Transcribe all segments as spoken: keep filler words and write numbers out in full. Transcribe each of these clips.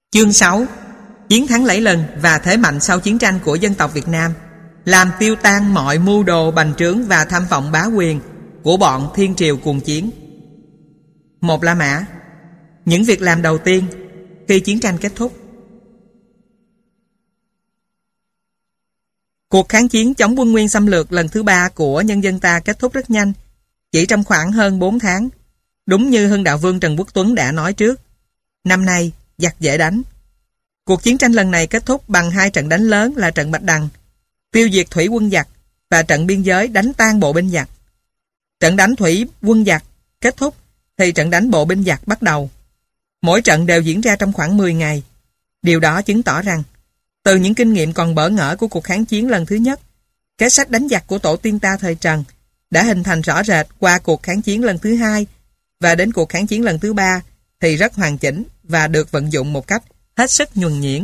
Chương sáu. Chiến thắng lẫy lừng và thế mạnh sau chiến tranh của dân tộc Việt Nam, làm tiêu tan mọi mưu đồ bành trướng và tham vọng bá quyền của bọn thiên triều cuồng chiến. Một La Mã. Những việc làm đầu tiên khi chiến tranh kết thúc. Cuộc kháng chiến chống quân Nguyên xâm lược lần thứ ba của nhân dân ta kết thúc rất nhanh, chỉ trong khoảng hơn bốn tháng. Đúng như Hưng Đạo Vương Trần Quốc Tuấn đã nói trước, năm nay giặc dễ đánh. Cuộc chiến tranh lần này kết thúc bằng hai trận đánh lớn là trận Bạch Đằng, tiêu diệt thủy quân giặc, và trận biên giới đánh tan bộ binh giặc. Trận đánh thủy quân giặc kết thúc thì trận đánh bộ binh giặc bắt đầu. Mỗi trận đều diễn ra trong khoảng mười ngày. Điều đó chứng tỏ rằng, từ những kinh nghiệm còn bỡ ngỡ của cuộc kháng chiến lần thứ nhất, kế sách đánh giặc của tổ tiên ta thời Trần đã hình thành rõ rệt qua cuộc kháng chiến lần thứ hai, và đến cuộc kháng chiến lần thứ ba thì rất hoàn chỉnh và được vận dụng một cách hết sức nhuần nhuyễn.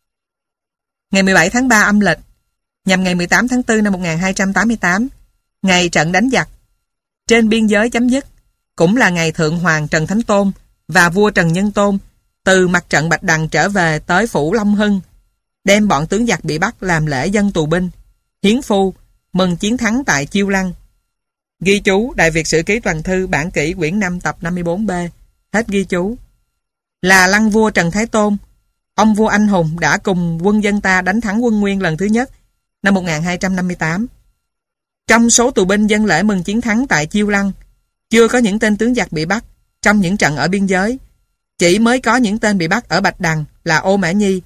Ngày mười bảy tháng ba âm lịch, nhằm ngày mười tám tháng tư năm một nghìn hai trăm tám mươi tám, ngày trận đánh giặc trên biên giới chấm dứt, cũng là ngày Thượng Hoàng Trần Thánh Tôn và vua Trần Nhân Tôn từ mặt trận Bạch Đằng trở về tới phủ Long Hưng, đem bọn tướng giặc bị bắt làm lễ dân tù binh, hiến phu, mừng chiến thắng tại Chiêu Lăng. Ghi chú Đại Việt Sử Ký Toàn Thư bản kỷ quyển năm tập năm mươi bốn B. Hết ghi chú. Là lăng vua Trần Thái Tôn, ông vua anh hùng đã cùng quân dân ta đánh thắng quân Nguyên lần thứ nhất năm một nghìn hai trăm năm mươi tám. Trong số tù binh dân lễ mừng chiến thắng tại Chiêu Lăng, chưa có những tên tướng giặc bị bắt trong những trận ở biên giới, chỉ mới có những tên bị bắt ở Bạch Đằng là Ô Mã Nhi,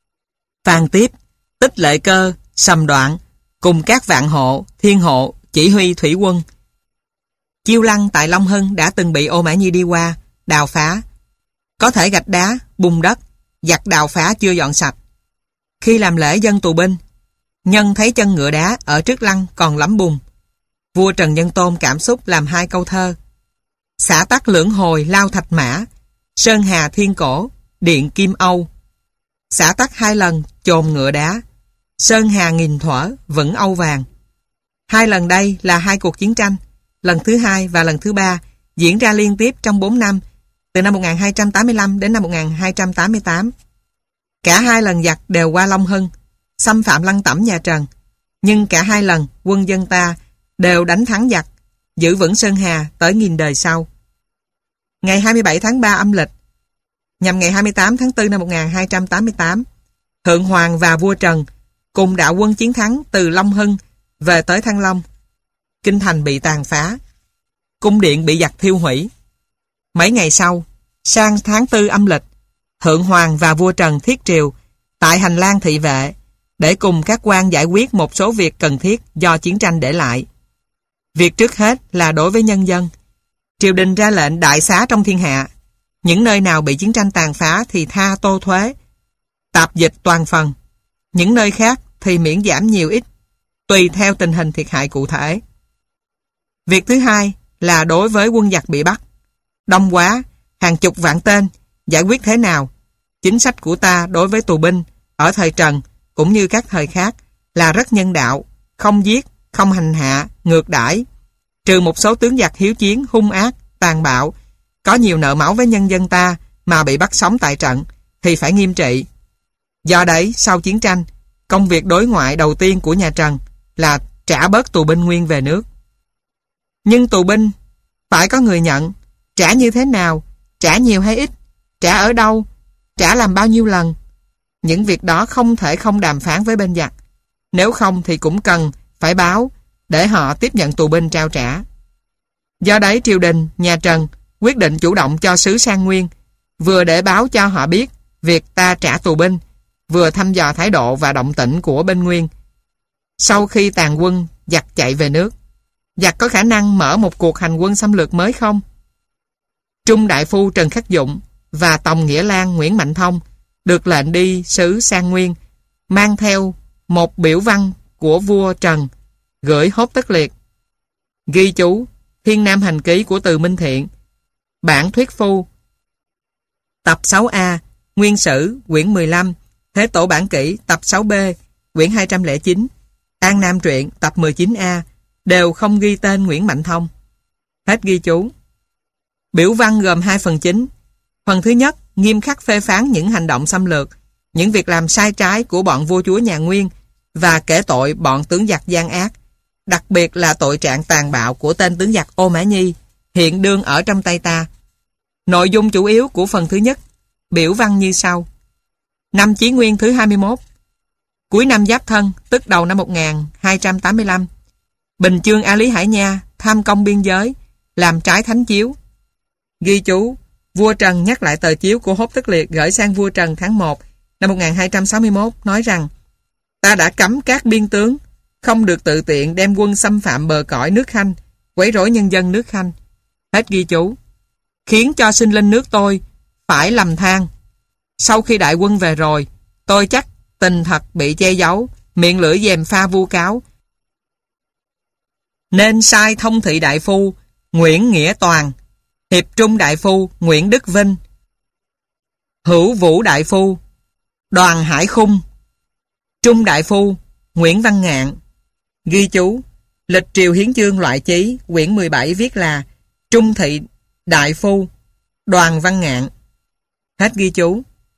Phan Tiếp, Tích Lệ Cơ, Sầm Đoạn cùng các vạn hộ, thiên hộ chỉ huy thủy quân. Chiêu Lăng tại Long Hưng đã từng bị Ô Mã Nhi đi qua, đào phá. Có thể gạch đá, bùn đất, giặc đào phá chưa dọn sạch. Khi làm lễ dân tù binh, nhân thấy chân ngựa đá ở trước lăng còn lắm bùn. Vua Trần Nhân Tôn cảm xúc làm hai câu thơ: Xã tắc lưỡng hồi lao thạch mã, sơn hà thiên cổ, điện kim âu. Xã tắc hai lần chồn ngựa đá, sơn hà nghìn thuở vững âu vàng. Hai lần đây là hai cuộc chiến tranh, lần thứ hai và lần thứ ba diễn ra liên tiếp trong bốn năm, từ năm một nghìn hai trăm tám mươi lăm đến năm một nghìn hai trăm tám mươi tám. Cả hai lần giặc đều qua Long Hưng, xâm phạm lăng tẩm nhà Trần, nhưng cả hai lần quân dân ta đều đánh thắng giặc, giữ vững Sơn Hà tới nghìn đời sau. Ngày hai mươi bảy tháng ba âm lịch, nhằm ngày hai mươi tám tháng tư năm một nghìn hai trăm tám mươi tám, Thượng Hoàng và vua Trần cùng đạo quân chiến thắng từ Long Hưng về tới Thăng Long. Kinh thành bị tàn phá, cung điện bị giặc thiêu hủy. Mấy ngày sau, sang tháng tư âm lịch, Thượng Hoàng và vua Trần thiết triều tại hành lang thị vệ để cùng các quan giải quyết một số việc cần thiết do chiến tranh để lại. Việc trước hết là đối với nhân dân. Triều đình ra lệnh đại xá trong thiên hạ. Những nơi nào bị chiến tranh tàn phá thì tha tô thuế, tạp dịch toàn phần. Những nơi khác thì miễn giảm nhiều ít, tùy theo tình hình thiệt hại cụ thể. Việc thứ hai là đối với quân giặc bị bắt. Đông quá, hàng chục vạn tên, giải quyết thế nào? Chính sách của ta đối với tù binh ở thời Trần cũng như các thời khác là rất nhân đạo, không giết, không hành hạ, ngược đãi. Trừ một số tướng giặc hiếu chiến, hung ác, tàn bạo, có nhiều nợ máu với nhân dân ta mà bị bắt sống tại trận thì phải nghiêm trị. Do đấy, sau chiến tranh, công việc đối ngoại đầu tiên của nhà Trần là trả bớt tù binh Nguyên về nước. Nhưng tù binh phải có người nhận. Trả như thế nào? Trả nhiều hay ít? Trả ở đâu? Trả làm bao nhiêu lần? Những việc đó không thể không đàm phán với bên giặc. Nếu không thì cũng cần phải báo để họ tiếp nhận tù binh trao trả. Do đấy triều đình, nhà Trần quyết định chủ động cho sứ sang Nguyên, vừa để báo cho họ biết việc ta trả tù binh, vừa thăm dò thái độ và động tĩnh của bên Nguyên. Sau khi tàn quân, giặc chạy về nước, giặc có khả năng mở một cuộc hành quân xâm lược mới không? Trung đại phu Trần Khắc Dụng và Tòng Nghĩa Lan Nguyễn Mạnh Thông được lệnh đi sứ sang Nguyên, mang theo một biểu văn của vua Trần gửi Hốt Tất Liệt. Ghi chú Thiên Nam Hành Ký của Từ Minh Thiện, bản thuyết phu tập sáu A, Nguyên Sử quyển mười lăm, Thế Tổ bản kỷ tập sáu B, quyển hai trăm lẻ chín, An Nam truyện tập mười chín A đều không ghi tên Nguyễn Mạnh Thông. Hết ghi chú. Biểu văn gồm hai phần chính. Phần thứ nhất nghiêm khắc phê phán những hành động xâm lược, những việc làm sai trái của bọn vua chúa nhà Nguyên và kể tội bọn tướng giặc gian ác, đặc biệt là tội trạng tàn bạo của tên tướng giặc Ô Mã Nhi, hiện đương ở trong tay ta. Nội dung chủ yếu của phần thứ nhất, biểu văn như sau. Năm Chí Nguyên thứ hai mươi mốt, cuối năm Giáp Thân, tức đầu năm một nghìn hai trăm tám mươi lăm, Bình Chương A Lý Hải Nha tham công biên giới, làm trái thánh chiếu. Ghi chú, vua Trần nhắc lại tờ chiếu của Hốt Tất Liệt gửi sang vua Trần tháng một năm một nghìn hai trăm sáu mươi mốt, nói rằng: ta đã cấm các biên tướng không được tự tiện đem quân xâm phạm bờ cõi nước Khanh, quấy rối nhân dân nước Khanh. Hết ghi chú. Khiến cho sinh linh nước tôi phải lầm than. Sau khi đại quân về rồi, tôi chắc tình thật bị che giấu, miệng lưỡi dèm pha vu cáo, nên sai thông thị đại phu Nguyễn Nghĩa Toàn, hiệp trung đại phu Nguyễn Đức Vinh, hữu vũ đại phu Đoàn Hải Khung, trung đại phu Nguyễn Văn Ngạn. Ghi chú, lịch triều hiến chương loại chí quyển mười bảy viết là trung thị đại phu Đoàn Văn Ngạn. Hết ghi chú.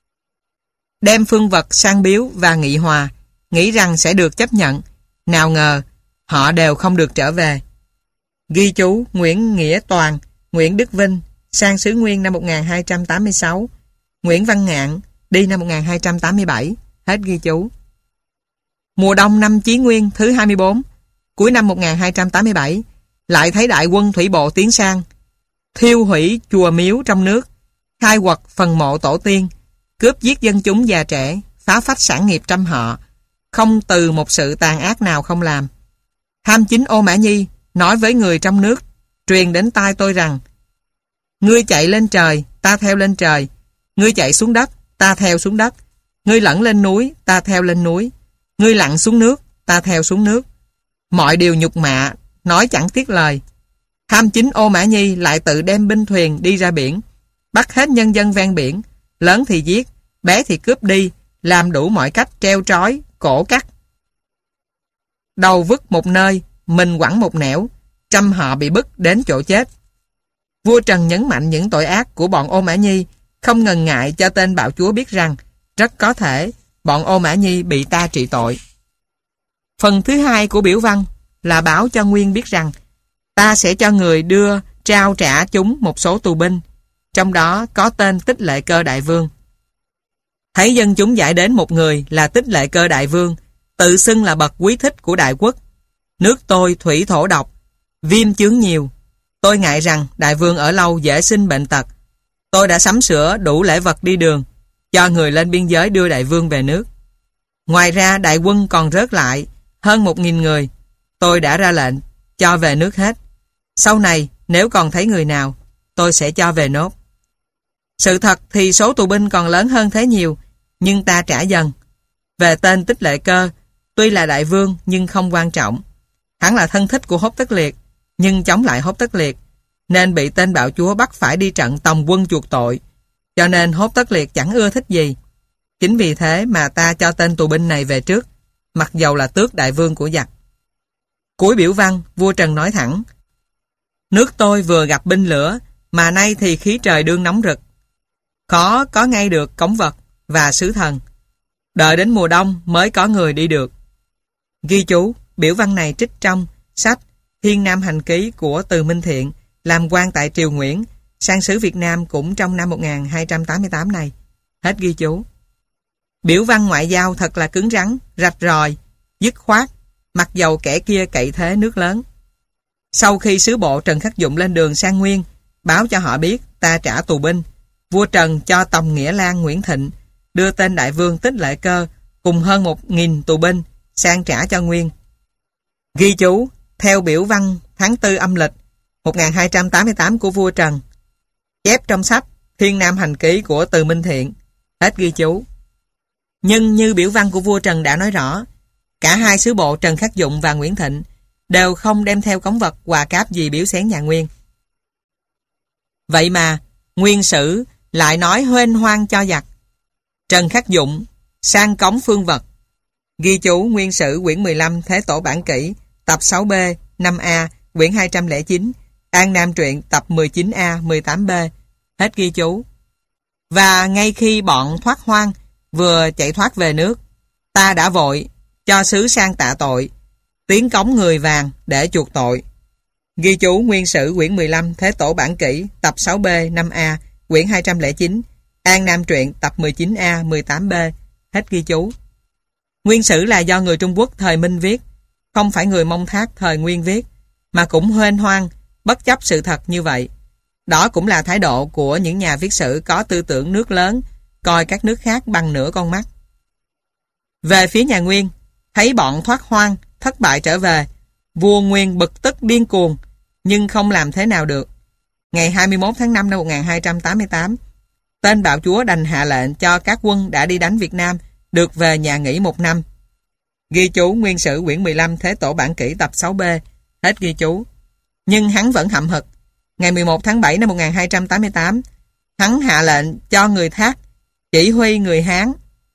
Đem phương vật sang biếu và nghị hòa, nghĩ rằng sẽ được chấp nhận, nào ngờ họ đều không được trở về. Ghi chú, Nguyễn Nghĩa Toàn, Nguyễn Đức Vinh sang xứ Nguyên năm một nghìn hai trăm tám mươi sáu, Nguyễn Văn Ngạn đi năm một nghìn hai trăm tám mươi bảy. Hết ghi chú. Mùa đông năm Chí Nguyên thứ hai mươi bốn, cuối năm một nghìn hai trăm tám mươi bảy, lại thấy đại quân thủy bộ tiến sang, thiêu hủy chùa miếu trong nước, khai quật phần mộ tổ tiên, cướp giết dân chúng già trẻ, phá phách sản nghiệp trăm họ, không từ một sự tàn ác nào không làm. Tham chính Ô Mã Nhi nói với người trong nước, truyền đến tai tôi rằng: ngươi chạy lên trời, ta theo lên trời; ngươi chạy xuống đất, ta theo xuống đất; ngươi lẫn lên núi, ta theo lên núi; ngươi lặn xuống nước, ta theo xuống nước. Mọi điều nhục mạ, nói chẳng tiếc lời. Tham chính Ô Mã Nhi lại tự đem binh thuyền đi ra biển, bắt hết nhân dân ven biển, lớn thì giết, bé thì cướp đi, làm đủ mọi cách treo trói, cổ cắt. Đầu vứt một nơi, mình quẳng một nẻo, trăm họ bị bức đến chỗ chết. Vua Trần nhấn mạnh những tội ác của bọn Ô Mã Nhi, không ngần ngại cho tên bạo chúa biết rằng rất có thể bọn Ô Mã Nhi bị ta trị tội. Phần thứ hai của biểu văn là báo cho Nguyên biết rằng ta sẽ cho người đưa trao trả chúng một số tù binh, trong đó có tên Tích Lệ Cơ Đại Vương. Thấy dân chúng giải đến một người là Tích Lệ Cơ Đại Vương, tự xưng là bậc quý thích của đại quốc. Nước tôi thủy thổ độc, viêm chướng nhiều. Tôi ngại rằng đại vương ở lâu dễ sinh bệnh tật. Tôi đã sắm sửa đủ lễ vật đi đường, cho người lên biên giới đưa đại vương về nước. Ngoài ra đại quân còn rớt lại hơn một nghìn người. Tôi đã ra lệnh cho về nước hết. Sau này nếu còn thấy người nào, tôi sẽ cho về nốt. Sự thật thì số tù binh còn lớn hơn thế nhiều, nhưng ta trả dần. Về tên Tích Lệ Cơ, tuy là đại vương nhưng không quan trọng. Hắn là thân thích của Hốt Tất Liệt, nhưng chống lại Hốt Tất Liệt, nên bị tên bạo chúa bắt phải đi trận tòng quân chuộc tội. Cho nên Hốt Tất Liệt chẳng ưa thích gì. Chính vì thế mà ta cho tên tù binh này về trước, mặc dầu là tước đại vương của giặc. Cuối biểu văn, vua Trần nói thẳng: nước tôi vừa gặp binh lửa, mà nay thì khí trời đương nóng rực, khó có ngay được cống vật và sứ thần. Đợi đến mùa đông mới có người đi được. Ghi chú, biểu văn này trích trong sách Thiên Nam Hành Ký của Từ Minh Thiện, làm quan tại triều Nguyễn, sang xứ Việt Nam cũng trong năm một nghìn hai trăm tám mươi tám này. Hết ghi chú. Biểu văn ngoại giao thật là cứng rắn, rạch ròi, dứt khoát, mặc dầu kẻ kia cậy thế nước lớn. Sau khi sứ bộ Trần Khắc Dụng lên đường sang Nguyên, báo cho họ biết ta trả tù binh, vua Trần cho Tòng Nghĩa Lan Nguyễn Thịnh đưa tên đại vương Tích Lệ Cơ cùng hơn một nghìn tù binh sang trả cho Nguyên. Ghi chú, theo biểu văn tháng tư âm lịch một nghìn hai trăm tám mươi tám của vua Trần, chép trong sách Thiên Nam Hành Ký của Từ Minh Thiện. Hết ghi chú. Nhưng như biểu văn của vua Trần đã nói rõ, cả hai sứ bộ Trần Khắc Dụng và Nguyễn Thịnh đều không đem theo cống vật quà cáp gì biếu xén nhà Nguyên. Vậy mà Nguyên Sử lại nói huênh hoang cho giặc. Trần Khắc Dụng sang cống phương vật. Ghi chú Nguyên Sử quyển mười lăm Thế Tổ Bản Kỷ tập sáu B năm A quyển hai trăm lẻ chín, An Nam Truyện tập mười chín A mười tám B. Hết ghi chú. Và ngay khi bọn thoát hoang vừa chạy thoát về nước, ta đã vội cho sứ sang tạ tội, tiến cống người vàng để chuộc tội. Ghi chú Nguyên Sử quyển mười lăm Thế Tổ Bản Kỷ tập sáu B năm A quyển hai trăm lẻ chín, An Nam Truyện tập mười chín A mười tám B. Hết ghi chú. Nguyên Sử là do người Trung Quốc thời Minh viết, không phải người Mông Thác thời Nguyên viết, mà cũng huênh hoang, bất chấp sự thật như vậy. Đó cũng là thái độ của những nhà viết sử có tư tưởng nước lớn, coi các nước khác bằng nửa con mắt. Về phía nhà Nguyên, thấy bọn thoát hoang, thất bại trở về, vua Nguyên bực tức điên cuồng, nhưng không làm thế nào được. Ngày hai mươi mốt tháng năm năm một nghìn hai trăm tám mươi tám, tên bạo chúa đành hạ lệnh cho các quân đã đi đánh Việt Nam được về nhà nghỉ một năm. Ghi chú Nguyên Sử quyển mười lăm Thế Tổ Bản Kỷ tập sáu B. Hết ghi chú. Nhưng hắn vẫn hậm hực. Ngày mười một tháng bảy năm một nghìn hai trăm tám mươi tám, hắn hạ lệnh cho người Thác chỉ huy người Hán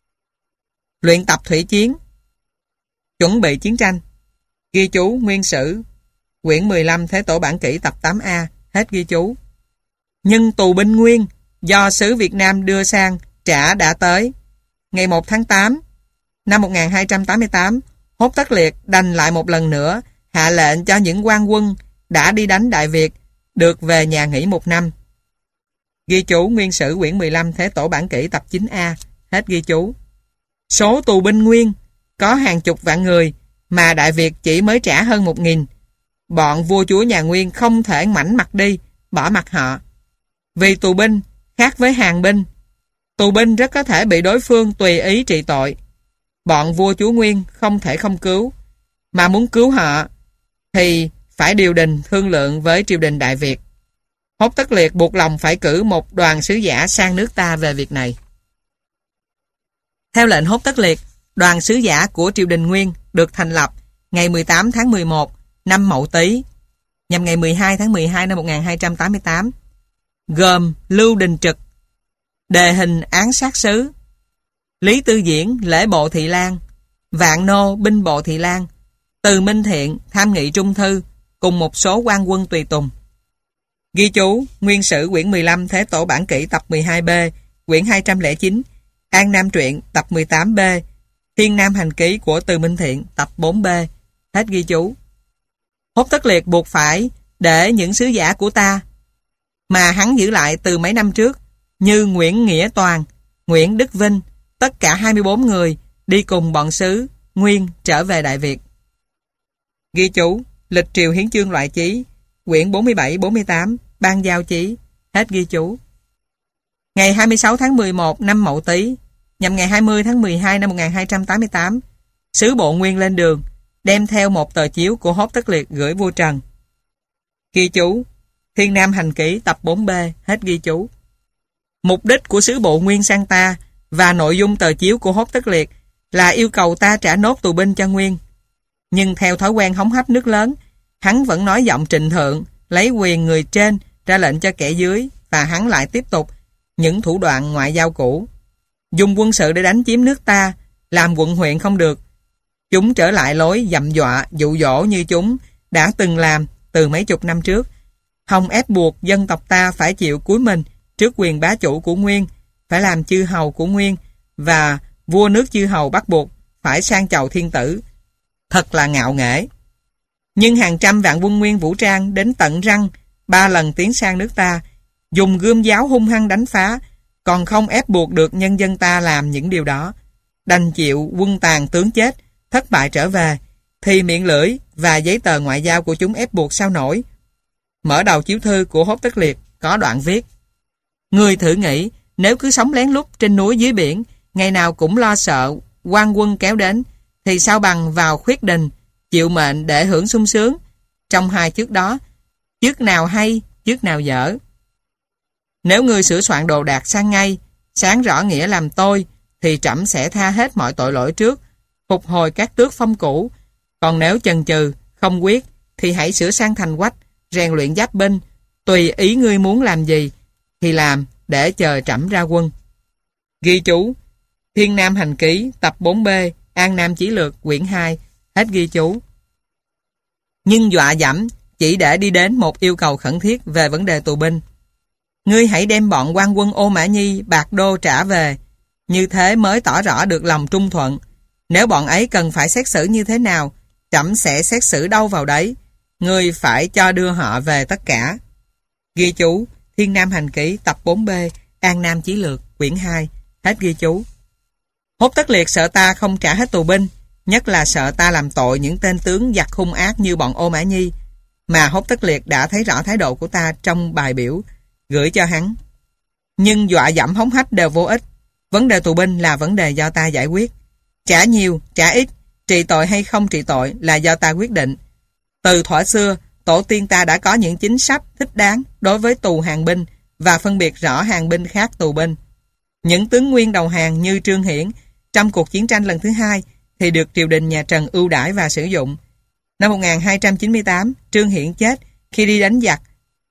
luyện tập thủy chiến, chuẩn bị chiến tranh. Ghi chú Nguyên Sử quyển mười lăm Thế Tổ Bản Kỷ tập tám A. Hết ghi chú. Nhưng tù binh Nguyên do sứ Việt Nam đưa sang trả đã tới. Ngày một tháng tám năm một nghìn hai trăm tám mươi tám, Hốt Tất Liệt đành lại một lần nữa hạ lệnh cho những quan quân đã đi đánh Đại Việt được về nhà nghỉ một năm. Ghi chú Nguyên Sử quyển mười lăm Thế Tổ Bản Kỷ tập chín A. Hết ghi chú. Số tù binh Nguyên có hàng chục vạn người mà Đại Việt chỉ mới trả hơn một nghìn. Bọn vua chúa nhà Nguyên không thể mảnh mặt đi, bỏ mặt họ. Vì tù binh khác với hàng binh, tù binh rất có thể bị đối phương tùy ý trị tội. Bọn vua chúa Nguyên không thể không cứu, mà muốn cứu họ thì phải điều đình thương lượng với triều đình Đại Việt. Hốt Tất Liệt buộc lòng phải cử một đoàn sứ giả sang nước ta về việc này. Theo lệnh Hốt Tất Liệt, đoàn sứ giả của triều đình Nguyên được thành lập ngày mười tám tháng mười một năm Mậu Tý, nhằm ngày mười hai tháng mười hai năm một nghìn hai trăm tám mươi tám, gồm Lưu Đình Trực, đề hình án sát sứ, Lý Tư Diễn, lễ bộ Thị Lang, Vạn Nô, binh bộ Thị Lang, Từ Minh Thiện, tham nghị trung thư, cùng một số quan quân tùy tùng. Ghi chú Nguyên Sử quyển mười lăm Thế Tổ Bản Kỷ tập mười hai B, quyển hai trăm lẻ chín, An Nam Truyện tập mười tám B, Thiên Nam Hành Ký của Từ Minh Thiện tập bốn B. Hết ghi chú. Hốt Tất Liệt buộc phải để những sứ giả của ta mà hắn giữ lại từ mấy năm trước, như Nguyễn Nghĩa Toàn, Nguyễn Đức Vinh, tất cả hai mươi bốn người đi cùng bọn sứ Nguyên trở về Đại Việt. Ghi chú Lịch Triều Hiến Chương Loại Chí quyển bốn mươi bảy bốn mươi tám, Ban Giao Chí. Hết ghi chú. Ngày hai mươi sáu tháng mười một năm Mậu Tý, nhằm ngày hai mươi tháng mười hai năm một nghìn hai trăm tám mươi tám, sứ bộ Nguyên lên đường, đem theo một tờ chiếu của Hốt Tất Liệt gửi vua Trần. Ghi chú Thiên Nam Hành Ký tập bốn B. Hết ghi chú. Mục đích của sứ bộ Nguyên sang ta và nội dung tờ chiếu của Hốt Tất Liệt là yêu cầu ta trả nốt tù binh cho Nguyên. Nhưng theo thói quen hống hách nước lớn, hắn vẫn nói giọng trịnh thượng, lấy quyền người trên ra lệnh cho kẻ dưới, và hắn lại tiếp tục những thủ đoạn ngoại giao cũ. Dùng quân sự để đánh chiếm nước ta, làm quận huyện không được. Chúng trở lại lối dặm dọa, dụ dỗ như chúng đã từng làm từ mấy chục năm trước. Hòng ép buộc dân tộc ta phải chịu cúi mình trước quyền bá chủ của Nguyên, phải làm chư hầu của Nguyên, và vua nước chư hầu bắt buộc phải sang chầu thiên tử. Thật là ngạo nghễ. Nhưng hàng trăm vạn quân Nguyên vũ trang đến tận răng ba lần tiến sang nước ta, dùng gươm giáo hung hăng đánh phá, còn không ép buộc được nhân dân ta làm những điều đó. Đành chịu quân tàn tướng chết, thất bại trở về, thì miệng lưỡi và giấy tờ ngoại giao của chúng ép buộc sao nổi. Mở đầu chiếu thư của Hốt Tất Liệt có đoạn viết: Người thử nghĩ, nếu cứ sống lén lút trên núi dưới biển, ngày nào cũng lo sợ quan quân kéo đến, thì sao bằng vào khuyết đình, chịu mệnh để hưởng sung sướng. Trong hai chức đó, chức nào hay, chức nào dở. Nếu ngươi sửa soạn đồ đạc sang ngay, sáng rõ nghĩa làm tôi, thì trẫm sẽ tha hết mọi tội lỗi trước, phục hồi các tước phong cũ. Còn nếu chần chừ, không quyết, thì hãy sửa sang thành quách, rèn luyện giáp binh, tùy ý ngươi muốn làm gì thì làm, để chờ trẫm ra quân. Ghi chú Thiên Nam Hành Ký tập bốn B, An Nam Chí Lược quyển hai. Hết ghi chú. Nhưng dọa dẫm chỉ để đi đến một yêu cầu khẩn thiết về vấn đề tù binh. Ngươi hãy đem bọn quan quân Ô Mã Nhi bạc đô trả về, như thế mới tỏ rõ được lòng trung thuận. Nếu bọn ấy cần phải xét xử như thế nào, trẫm sẽ xét xử đâu vào đấy. Ngươi phải cho đưa họ về tất cả. Ghi chú, Thiên Nam Hành Ký tập bốn B, An Nam Chí Lược, quyển hai. Hết ghi chú. Hốt Tất Liệt sợ ta không trả hết tù binh, nhất là sợ ta làm tội những tên tướng giặc hung ác như bọn Ô Mã Nhi, mà Hốt Tất Liệt đã thấy rõ thái độ của ta trong bài biểu gửi cho hắn. Nhưng dọa dẫm hống hách đều vô ích. Vấn đề tù binh là vấn đề do ta giải quyết. Trả nhiều, trả ít, trị tội hay không trị tội là do ta quyết định. Từ thuở xưa, tổ tiên ta đã có những chính sách thích đáng đối với tù hàng binh và phân biệt rõ hàng binh khác tù binh. Những tướng nguyên đầu hàng như Trương Hiển trong cuộc chiến tranh lần thứ hai thì được triều đình nhà Trần ưu đãi và sử dụng. Năm một nghìn hai trăm chín mươi tám, Trương Hiển chết khi đi đánh giặc,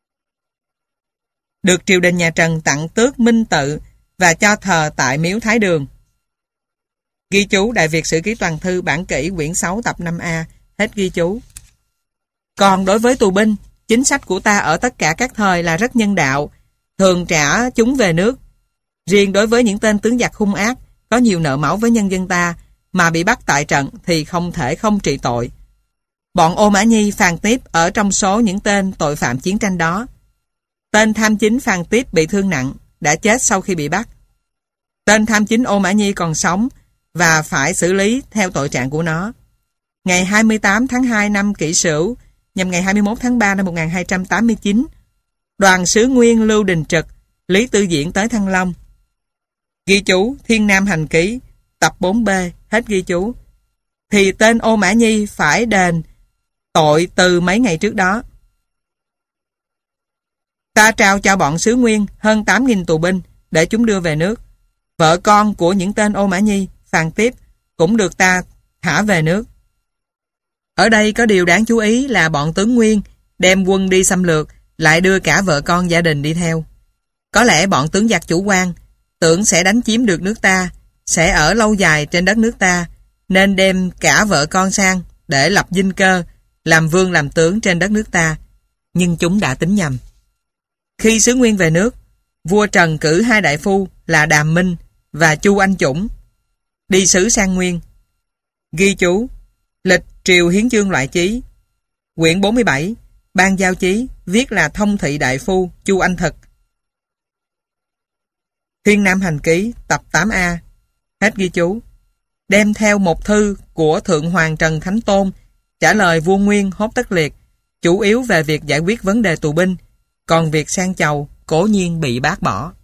được triều đình nhà Trần tặng tước minh tự và cho thờ tại miếu Thái Đường. Ghi chú Đại Việt Sử Ký Toàn Thư bản kỷ quyển sáu tập năm A. Hết ghi chú. Còn đối với tù binh, chính sách của ta ở tất cả các thời là rất nhân đạo, thường trả chúng về nước. Riêng đối với những tên tướng giặc hung ác, có nhiều nợ máu với nhân dân ta, mà bị bắt tại trận thì không thể không trị tội. Bọn Ô Mã Nhi, Phàn Tiếp ở trong số những tên tội phạm chiến tranh đó. Tên tham chính Phàn Tiếp bị thương nặng, đã chết sau khi bị bắt. Tên tham chính Ô Mã Nhi còn sống và phải xử lý theo tội trạng của nó. Ngày hai mươi tám tháng hai năm Kỷ Sửu, nhằm ngày hai mươi mốt tháng ba năm một nghìn hai trăm tám mươi chín, đoàn sứ Nguyên Lưu Đình Trực, Lý Tư Diễn tới Thăng Long. Ghi chú Thiên Nam Hành Ký tập bốn B. Hết ghi chú. Thì tên Ô Mã Nhi phải đền tội từ mấy ngày trước đó. Ta trao cho bọn sứ Nguyên hơn tám nghìn tù binh để chúng đưa về nước. Vợ con của những tên Ô Mã Nhi, Phàn Tiếp cũng được ta thả về nước. Ở đây có điều đáng chú ý là bọn tướng Nguyên đem quân đi xâm lược lại đưa cả vợ con gia đình đi theo. Có lẽ bọn tướng giặc chủ quan tưởng sẽ đánh chiếm được nước ta, sẽ ở lâu dài trên đất nước ta, nên đem cả vợ con sang để lập dinh cơ, làm vương làm tướng trên đất nước ta. Nhưng chúng đã tính nhầm. Khi sứ Nguyên về nước, vua Trần cử hai đại phu là Đàm Minh và Chu Anh Chủng đi sứ sang Nguyên. Ghi chú Lịch Triều Hiến Chương Loại Chí, quyển bốn mươi bảy, Ban Giao Chí, viết là Thông Thị Đại Phu Chu Anh Thực. Thiên Nam Hành Ký tập tám A. Hết ghi chú. Đem theo một thư của Thượng Hoàng Trần Thánh Tôn trả lời vua Nguyên Hốt Tất Liệt, chủ yếu về việc giải quyết vấn đề tù binh, còn việc sang chầu cố nhiên bị bác bỏ.